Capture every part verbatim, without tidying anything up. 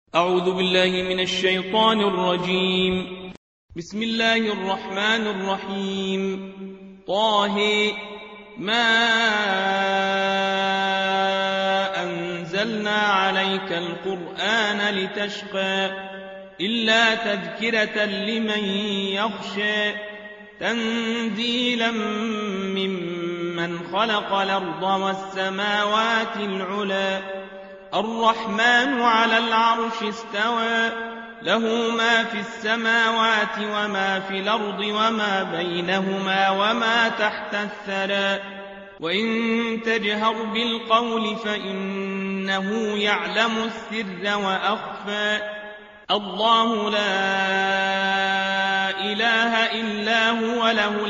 أعوذ بالله من الشيطان الرجيم. بسم الله الرحمن الرحيم. طه ما أنزلنا عليك القرآن لتشقى إلا تذكرة لمن يخشى تنزيلا ممن خلق الأرض والسماوات العلى الرحمن على العرش استوى له ما في السماوات وما في الأرض وما بينهما وما تحت الثرى وإن تجهر بالقول فإنه يعلم السر وأخفى الله لا إله إلا هو له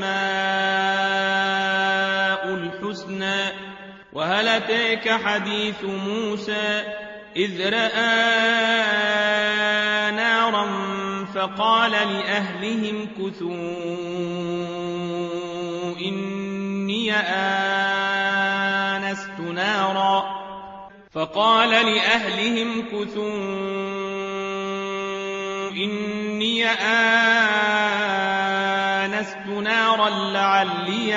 الأسماء الحسنى وهل أتاك حديث موسى إذ رأى نارا فقال لأهلهم كثوا إني آنست نارا فقال لأهلهم كثوا إني آنست نارا لعلي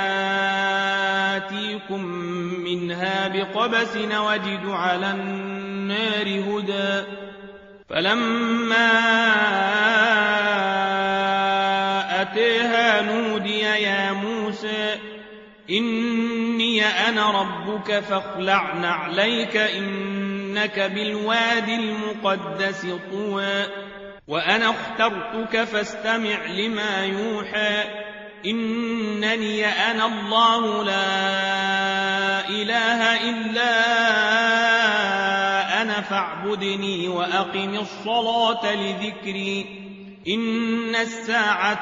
آتيكم منها بقبس وجد على النار هدى فلما أتيها نودي يا موسى إني أنا ربك فاخلع نعليك إنك بالوادي المقدس طوى وأنا اخترتك فاستمع لما يوحى إنني أنا الله لا إله إلا أنا فاعبدني وأقم الصلاة لذكري إن الساعة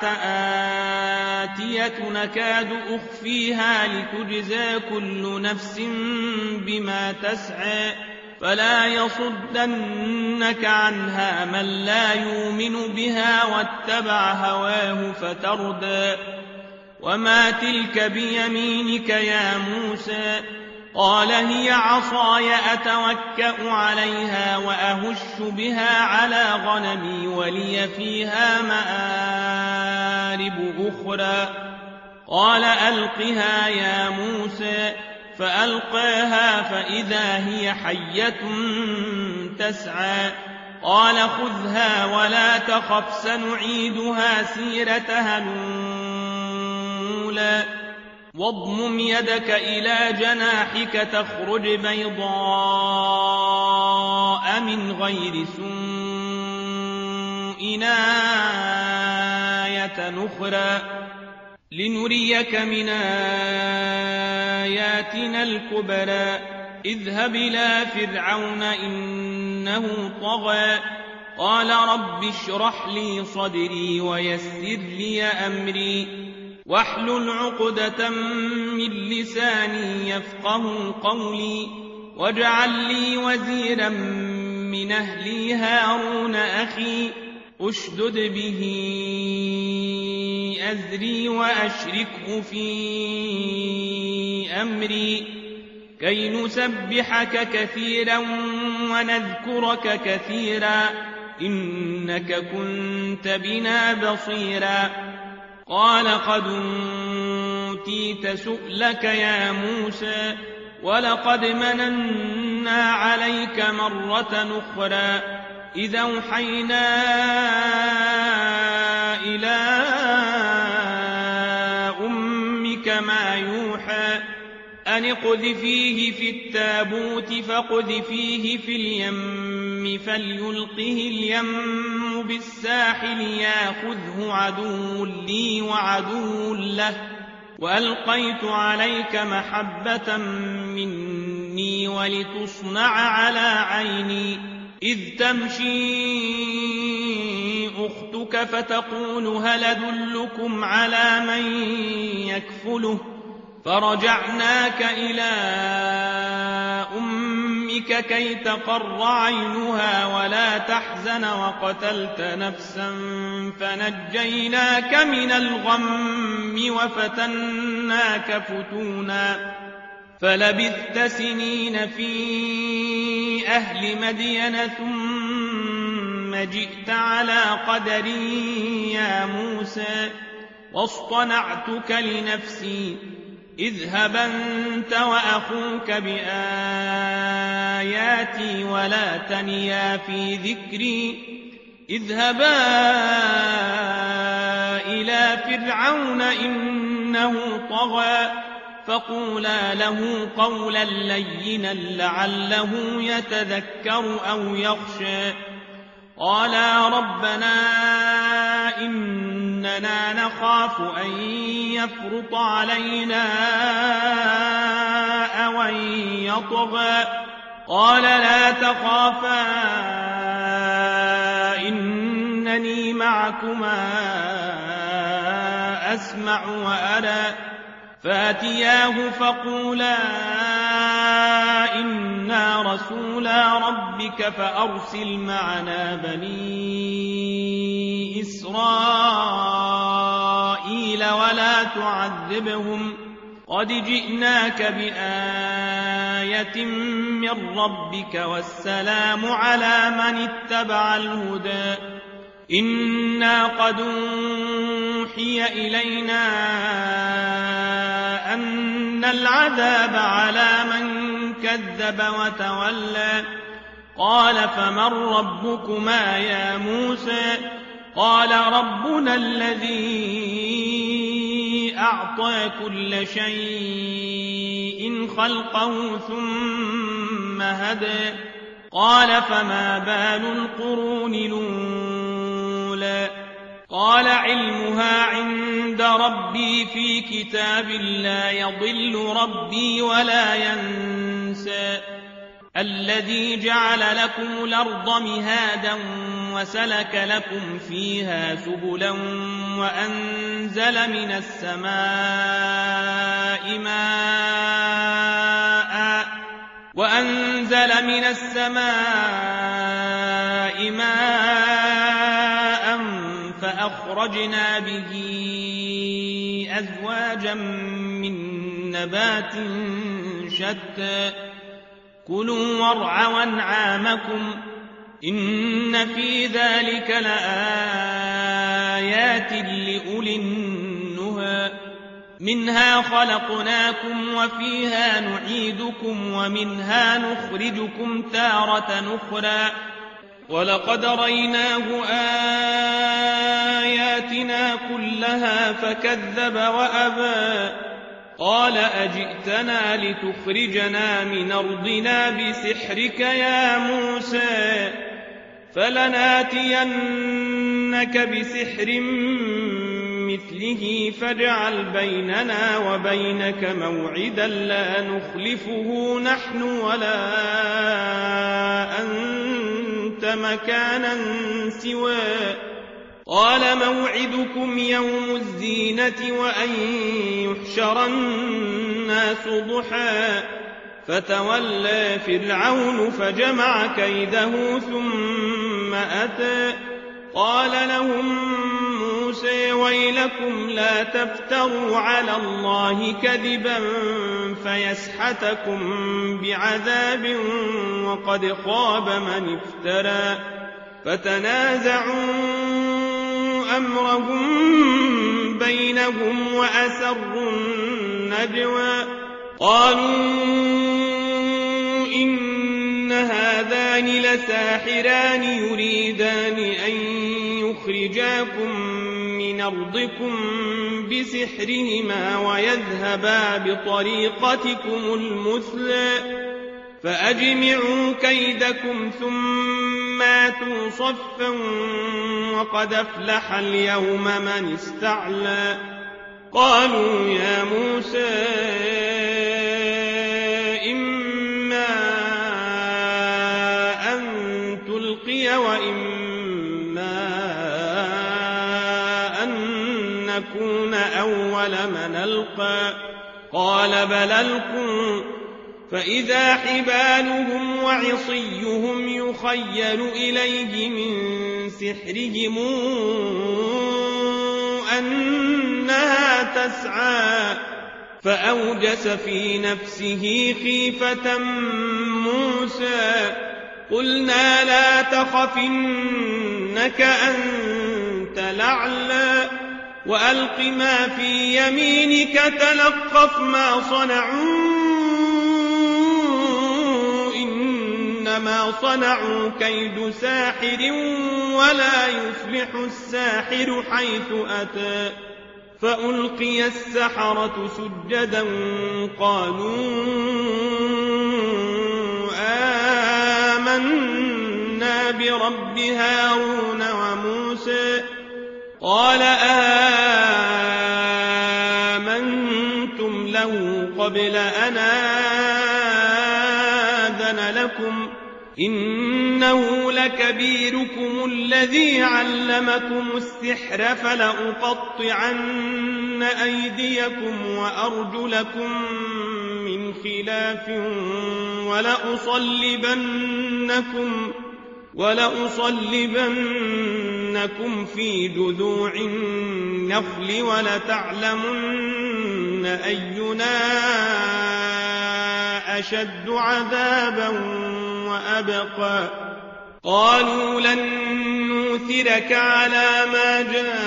آتية نكاد أخفيها لتجزى كل نفس بما تسعى فلا يصدنك عنها من لا يؤمن بها واتبع هواه فتردى وما تلك بيمينك يا موسى قال هي عصاي أتوكأ عليها وأهش بها على غنمي ولي فيها مآرب أخرى قال ألقها يا موسى فألقاها فإذا هي حية تسعى قال خذها ولا تخف سنعيدها سيرتها الأولى واضمم يدك إلى جناحك تخرج بيضاء من غير سوء آية أخرى لنريك من آياتنا الكبرى اذهب إلى فرعون إنه طغى قال رب اشرح لي صدري ويسر لي أمري واحلل عقدة من لساني يفقه قولي واجعل لي وزيرا من أهلي هارون أخي أشدد به أزري وأشركه في أمري كي نسبحك كثيرا ونذكرك كثيرا إنك كنت بنا بصيرا قال قد أوتيت سؤلك يا موسى ولقد مننا عليك مرة أخرى إذا أوحينا إلى أمك ما يوحى أن اقذفيه في التابوت فاقذفيه في اليم فليلقه اليم بالساحل ياخذه عدو لي وعدو له وألقيت عليك محبة مني ولتصنع على عيني إذ تمشي أختك فتقول هل أدلكم على من يكفله فرجعناك إلى أمك كي تقر عينها ولا تحزن وقتلت نفسا فنجيناك من الغم وفتناك فتونا فلبثت سنين في أهل مدين ثم جئت على قدر يا موسى واصطنعتك لنفسي اذهب أنت وأخوك بآياتي ولا تنيا في ذكري اذهبا إلى فرعون إنه طغى فقولا له قولا لينا لعله يتذكر أو يخشى قالا ربنا إننا نخاف أن يفرط علينا أو أن يطغى قال لا تخافا إنني معكما أسمع وأرى فاتياه فقولا إنا رسولا ربك فأرسل معنا بني إسرائيل ولا تعذبهم قد جئناك بآية من ربك والسلام على من اتبع الهدى إنا قد أوحي إلينا أن العذاب على من كذب وتولى قال فمن ربكما يا موسى قال ربنا الذي أعطى كل شيء خلقه ثم هدى قال فما بال القرون الأولى قال علمها عند ربي في كتاب لا يضل ربي ولا ينسى الذي جعل لكم الأرض مهادا وسلك لكم فيها سبلا وأنزل من السماء ماء وأنزل من السماء ماء فأخرجنا به أزواجا من نبات شتى كلوا وارعوا أنعامكم إن في ذلك لآيات لأولي النهى منها خلقناكم وفيها نعيدكم ومنها نخرجكم تارة أخرى ولقد ريناه آياتنا كلها فكذب وأبى قال أجئتنا لتخرجنا من أرضنا بسحرك يا موسى فلناتينك بسحر مثله فاجعل بيننا وبينك موعدا لا نخلفه نحن ولا أنت مكانا سواه قال موعدكم يوم الزينة وأن يحشر الناس ضحى فتولى فرعون فجمع كيده ثم أتى قال لهم موسى ويلكم لا تفتروا على الله كذبا فيسحتكم بعذاب وقد خاب من افترى فتنازعوا أمرهم بينهم وأسروا النجوى قالوا إن هذان لساحران يريدان أن يخرجاكم من أرضكم بسحرهما ويذهبا بطريقتكم المثلى فأجمعوا كيدكم ثم آتوا صفا وقد أفلح اليوم من استعلى قالوا يا موسى إما أن تلقي وإما أن نكون أول من ألقى قال بل ألقوا فإذا حبالهم وعصيهم يخيل إليه من سحرهم أنها تسعى فأوجس في نفسه خيفة موسى قلنا لا تخف إنك أنت الأعلى وألق ما في يمينك تلقف ما صنعوا إنما صنعوا كيد ساحر ولا يفلح الساحر حيث أتى فألقي السحرة سجدا قالوا آمنا برب هارون وموسى قال آمنتم له قبل أن آذن لكم إنه لكبيركم الذي علمكم السحر فلأقطعن أيديكم وأرجلكم من خلاف ولأصلبنكم ولأصلبنكم في جذوع النخل ولتعلمن أينا أشد عذابا وأبقى قالوا لن نؤثرك على ما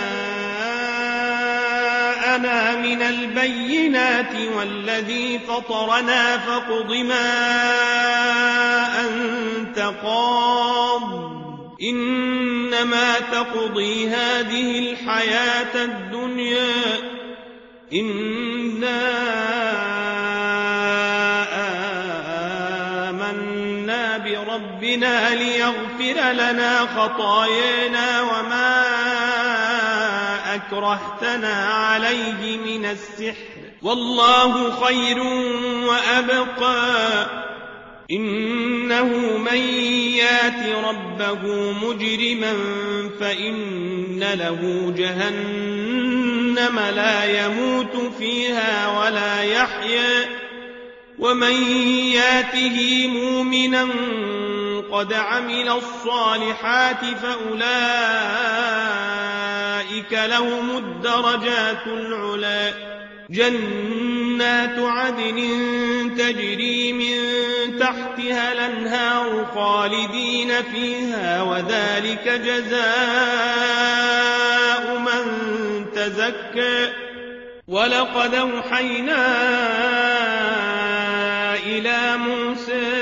جاءنا من البينات والذي فطرنا فاقض ما أنت قاض إنما تقضي هذه الحياة الدنيا إنا آمنا بربنا ليغفر لنا خطايانا وما أكرهتنا عليه من السحر والله خير وأبقى إنه من يات ربه مجرما فإن له جهنم لا يموت فيها ولا يحيا ومن ياته مؤمنا قد عمل الصالحات فأولئك لهم الدرجات العلى جنات عدن تجري من تحتها الأنهار خالدين فيها وذلك جزاء من تزكى ولقد أوحينا إلى موسى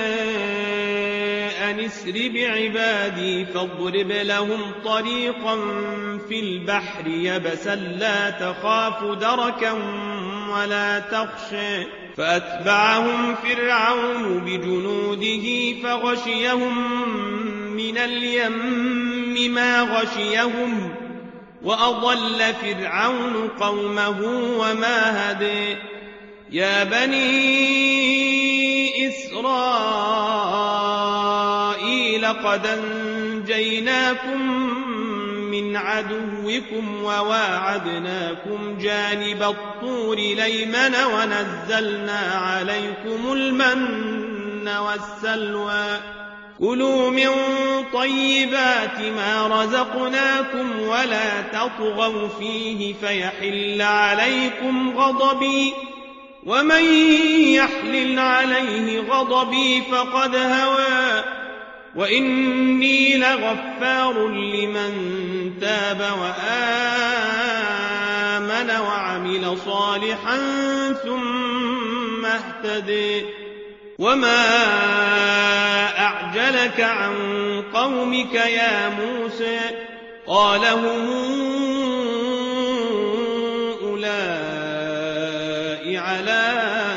أن اسر بعبادي فاضرب لهم طريقا في البحر يبسا لا تخاف دركا ولا تخشى فأتبعهم فرعون بجنوده فغشيهم من اليم ما غشيهم وأضل فرعون قومه وما هدي يا بني إسرائيل قد أنجيناكم من عدوكم وواعدناكم جانب الطور الأيمن ونزلنا عليكم المن والسلوى كلوا من طيبات ما رزقناكم ولا تطغوا فيه فيحل عليكم غضبي ومن يحلل عليه غضبي فقد هوى وإني لغفار لمن تاب وآمن وعمل صالحا ثم اهتدي وما أعجلك عن قومك يا موسى قال هم أولئك على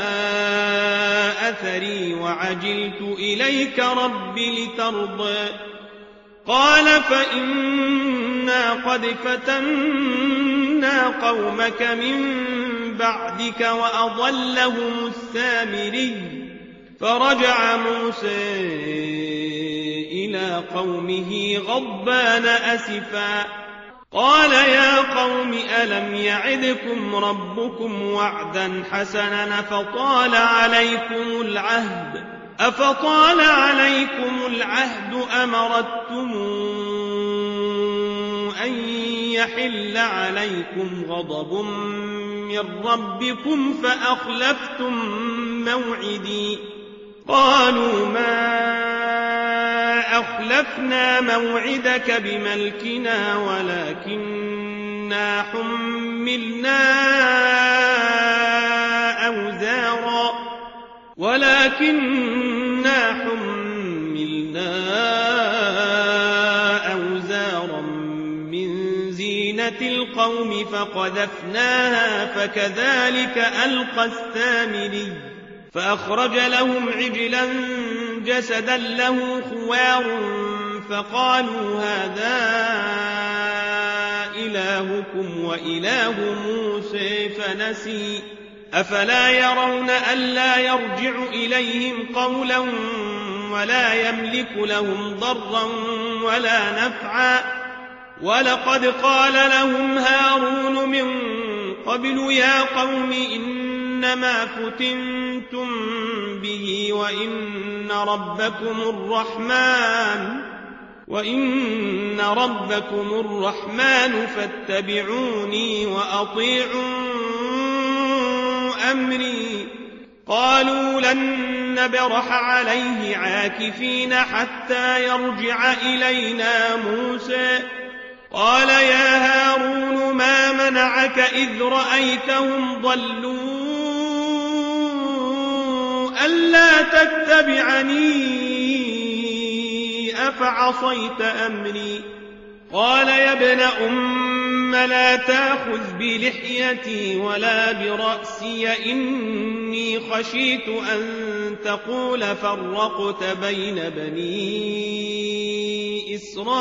أثري وعجلت إليك رب لترضى قال فإنا قد فتنا قومك من بعدك وأضلهم السامري فرجع موسى إلى قومه غضبان أسفا قال يا قوم ألم يعدكم ربكم وعدا حسنا فطال عليكم العهد أفطال عليكم العهد أمرتم أن يحل عليكم غضب من ربكم فأخلفتم موعدي قالوا ما فأخلفنا موعدك بملكنا ولكننا حملنا أوزارا ولكننا حملنا أوزارا من زينة القوم فقذفناها فكذلك ألقى السامري فأخرج لهم عجلا جسدا له خوار فقالوا هذا إلهكم وإله موسى فنسي أفلا يرون ألا يرجع إليهم قولا ولا يملك لهم ضرا ولا نفعا ولقد قال لهم هارون من قبل يا قوم إنما فتنتم به وإن ربكم الرحمن وإن ربكم الرحمن فاتبعوني وأطيعوا أمري قالوا لن نبرح عليه عاكفين حتى يرجع إلينا موسى قال يا هارون ما منعك إذ رأيتهم ضلوا ألا تتبعني أفعصيت أمري قال يا ابن أم لا تأخذ بلحيتي ولا برأسي إني خشيت أن تقول فرقت بين بني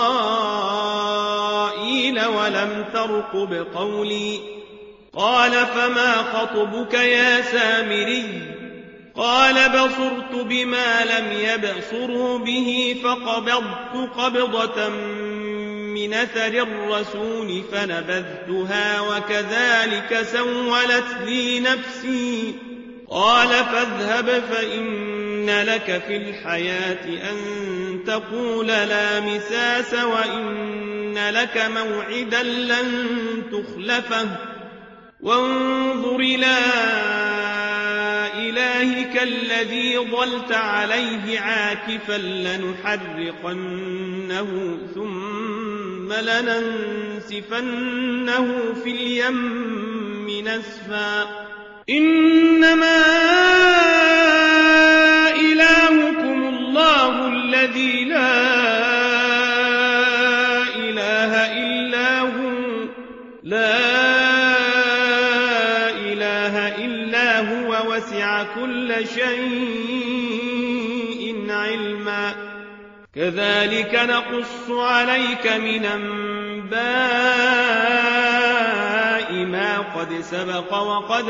إسرائيل ولم ترقب قولي قال فما خطبك يا سامري قال بصرت بما لم يبصروا به فقبضت قبضة من أثر الرسول فنبذتها وكذلك سولت لي نفسي قال فاذهب فإن لك في الحياة أن تقول لا مساس وإن لك موعدا لن تخلفه وانظر إلى إلهك الذي ظلت عليه عاكفا لنحرقنه ثم لننسفنه في اليم نسفا إنما إلهكم الله الذي لا إله إلا هو لا وسع كل شيء علما كذلك نقص عليك من أنباء ما قد سبق وقد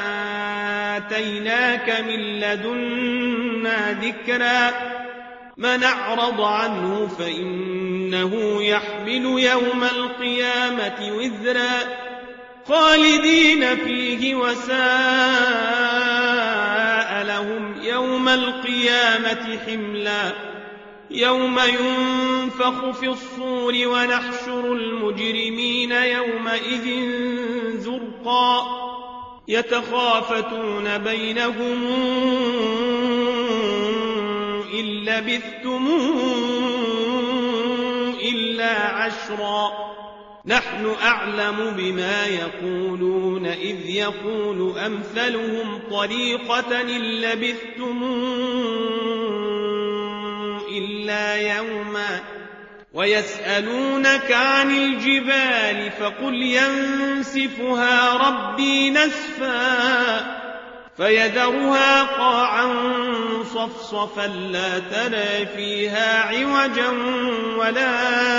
آتيناك من لدنا ذكرا من أعرض عنه فإنه يحمل يوم القيامة وزرا خالدين فيه وساء لهم يوم القيامة حملا يوم ينفخ في الصور ونحشر المجرمين يومئذ زرقا يتخافتون بينهم إن لبثتم إلا عشرا نحن أعلم بما يقولون إذ يقول أمثلهم طريقة إن لبثتم إلا يوما ويسألونك عن الجبال فقل ينسفها ربي نسفا فيذرها قاعا صفصفا لا ترى فيها عوجا ولا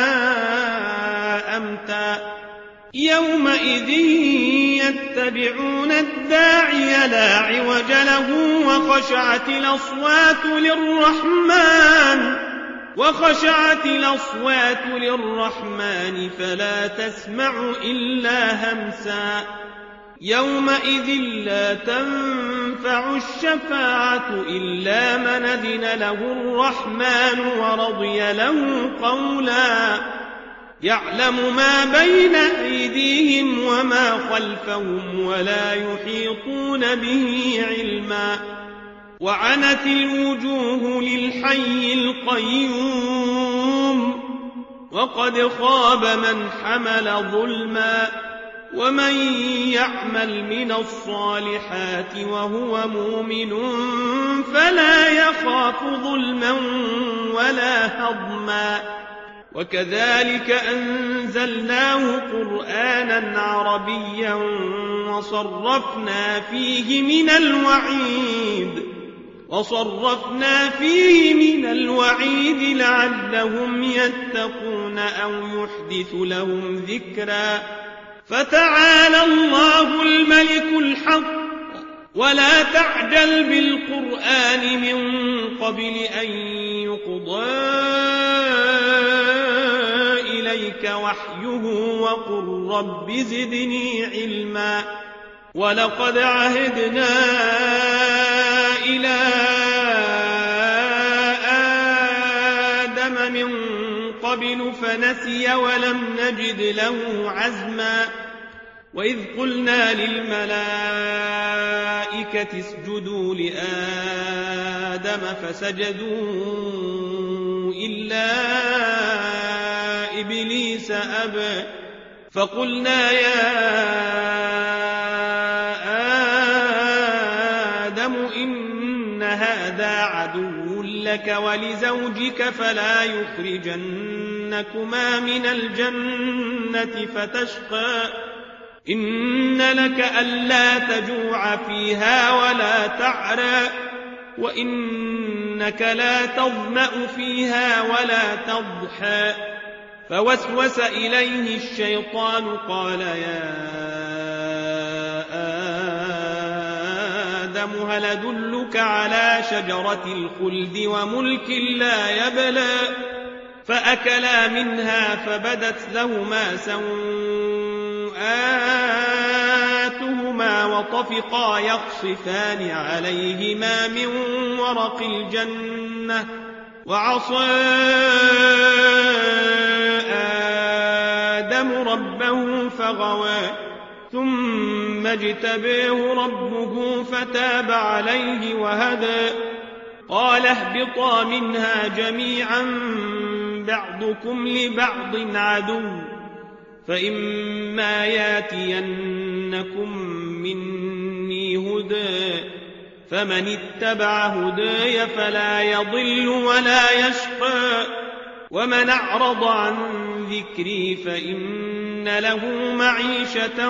أمتا يومئذ يتبعون الداعي لا عوج له وخشعت الأصوات للرحمن وخشعت الأصوات للرحمن فلا تسمع إلا همسا يومئذ لا تنفع الشفاعة إلا من أذن له الرحمن ورضي له قولا يعلم ما بين أيديهم وما خلفهم ولا يحيطون به علما وعنت الوجوه للحي القيوم وقد خاب من حمل ظلما ومن يعمل من الصالحات وهو مؤمن فلا يخاف ظلما ولا هضما وكذلك أنزلناه قرآنا عربيا وصرفنا فيه من الوعيد وصرفنا فيه من الوعيد لعلهم يتقون أو يحدث لهم ذكرا فتعالى الله الملك الحق ولا تعجل بالقرآن من قبل أن يقضى إليك وحيه وقل رب زدني علما ولقد عهدنا إلى آدم من قبل فنسي ولم نجد له عزما وإذ قلنا للملائكة اسجدوا لآدم فسجدوا إلا إبليس أبى فقلنا يا آدم إن هذا عدو لك ولزوجك فلا يخرجنكما من الجنة فتشقى إن لك ألا تجوع فيها ولا تعرى وإنك لا تظمأ فيها ولا تضحى فوسوس إليه الشيطان قال يا آدم هل أدلك على شجرة الخلد وملك لا يبلى فأكلا منها فبدت لهما سوآتهما وطفقا يخصفان عليهما من ورق الجنة وعصى آدم ربه فغوى ثم اجتباه ربه فتاب عليه وهدى قال اهبطا منها جميعا بعضكم لبعض عدو فإما ياتينكم مني هدى فمن اتبع هداي فلا يضل ولا يشقى ومن أعرض عن ذكري فإن له معيشة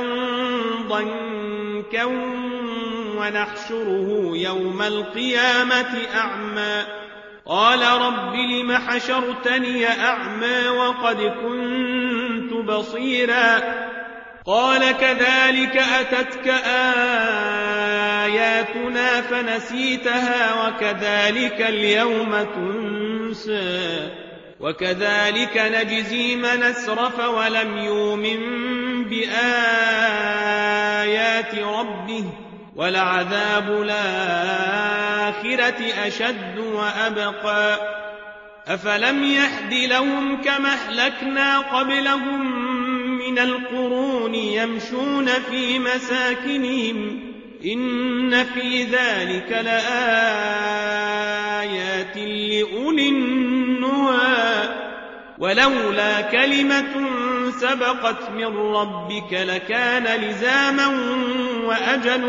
ضنكا ونحشره يوم القيامة أعمى قال رب لم حشرتني أعمى وقد كنت بصيرا قال كذلك أتتك آياتنا فنسيتها وكذلك اليوم تنسى وكذلك نجزي من أسرف ولم يؤمن بآيات ربه ولعذاب الآخرة أشد وأبقى أفلم يهد لهم كما أهلكنا قبلهم من القرون يمشون في مساكنهم إن في ذلك لآيات لأولي النهى ولولا كلمة سبقت من ربك لكان لزاما وأجل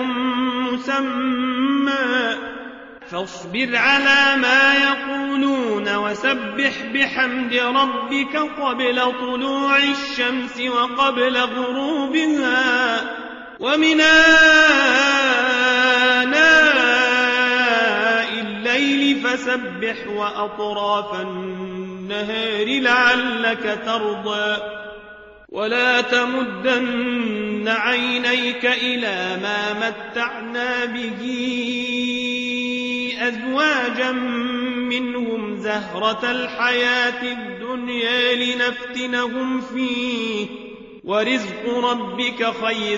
مسمى فاصبر على ما يقولون وسبح بحمد ربك قبل طلوع الشمس وقبل غروبها ومن آناء الليل فسبح وأطراف النهار لعلك ترضى ولا تمدن عينيك إلى ما متعنا به أزواجا منهم زهرة الحياة الدنيا لنفتنهم فيه ورزق ربك خير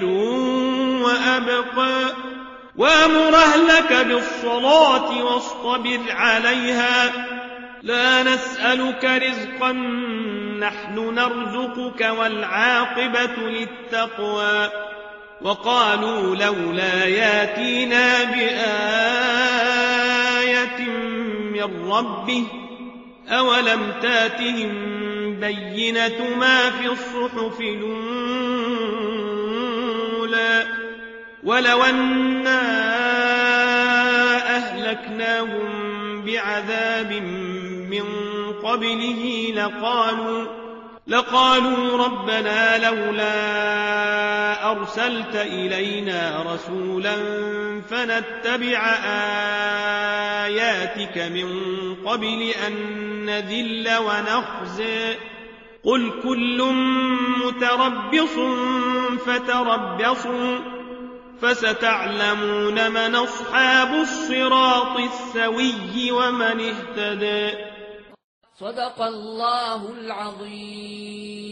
وأبقى وأمر أهلك بالصلاة واصطبر عليها لا نسألك رزقا نحن نرزقك والعاقبة للتقوى وقالوا لولا ياتينا بآية من ربه أولم تاتهم البينة ما في الصحف الأولى ولو أنا أهلكناهم بعذاب من قبله لقالوا لقالوا ربنا لولا أرسلت إلينا رسولا فنتبع آياتك من قبل أن نذل ونخزي قل كل متربص فتربصوا فستعلمون من أصحاب الصراط السوي ومن اهتدى. صدق الله العظيم.